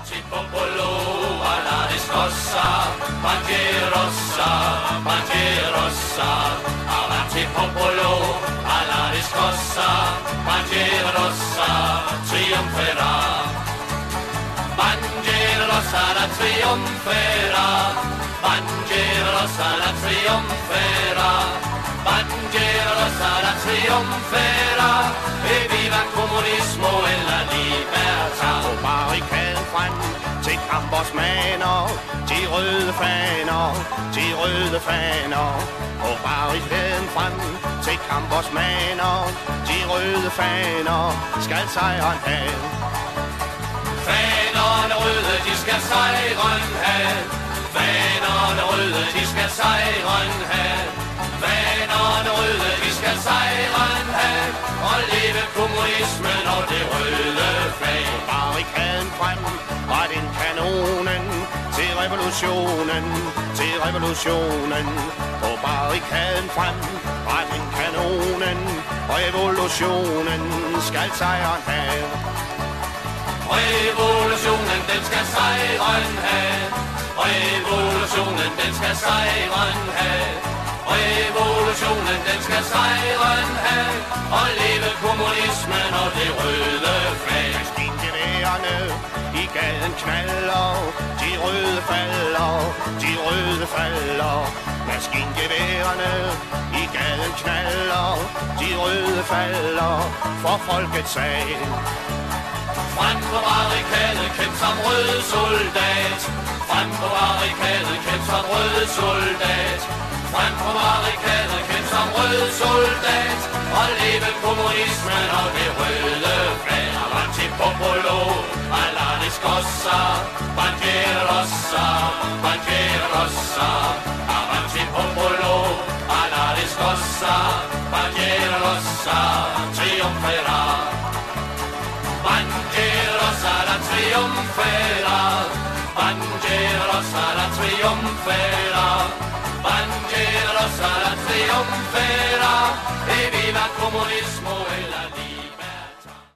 Avanti popolo, alla riscossa, bandierossa, bandierossa. Avanti popolo, alla riscossa, bandierossa, trionferà. Bandiera rossa la trionferà, bandiera rossa la trionferà, bandiera rossa la trionferà, e viva il comunismo e la libertà. På barrikaden frem til kampårsmaner, de røde faner, de røde faner. På barrikaden frem til kampårsmaner, de røde faner, skal sejren have. Fanerne røde, de skal sejren have. Fanerne røde, de skal sejren have. Fanerne røde, de skal sejren have. Og leve kommunismen og det røde flag. På barrikaden frem var den kanonen til revolutionen, til revolutionen. På barrikaden frem var den kanonen, og evolutionen skal sejren have. Revolutionen, den skal sejren have. Revolutionen, den skal sejren have. Revolutionen, den skal sejren have. Og leve kommunismen og det røde flag. Maskingeværerne i gaden knaller, de røde falder, de røde falder. Maskingeværerne i gaden knaller, de røde falder, for folkets sag. Frem på barrikaden, kæmp som rød soldat. Frem på barrikaden, kæmp som rød soldat. Frem på barrikaden, kæmp som rød soldat. Og leve kommunismen og det røde flag. Avanti popolo, alla riscossa, bandiera rossa, bandiera rossa. Avanti popolo, alla riscossa, bandiera rossa, trionferà. Bandiera rossa la trionferà, bandiera rossa la trionferà, bandiera rossa la trionferà, e viva il comunismo e la libertà.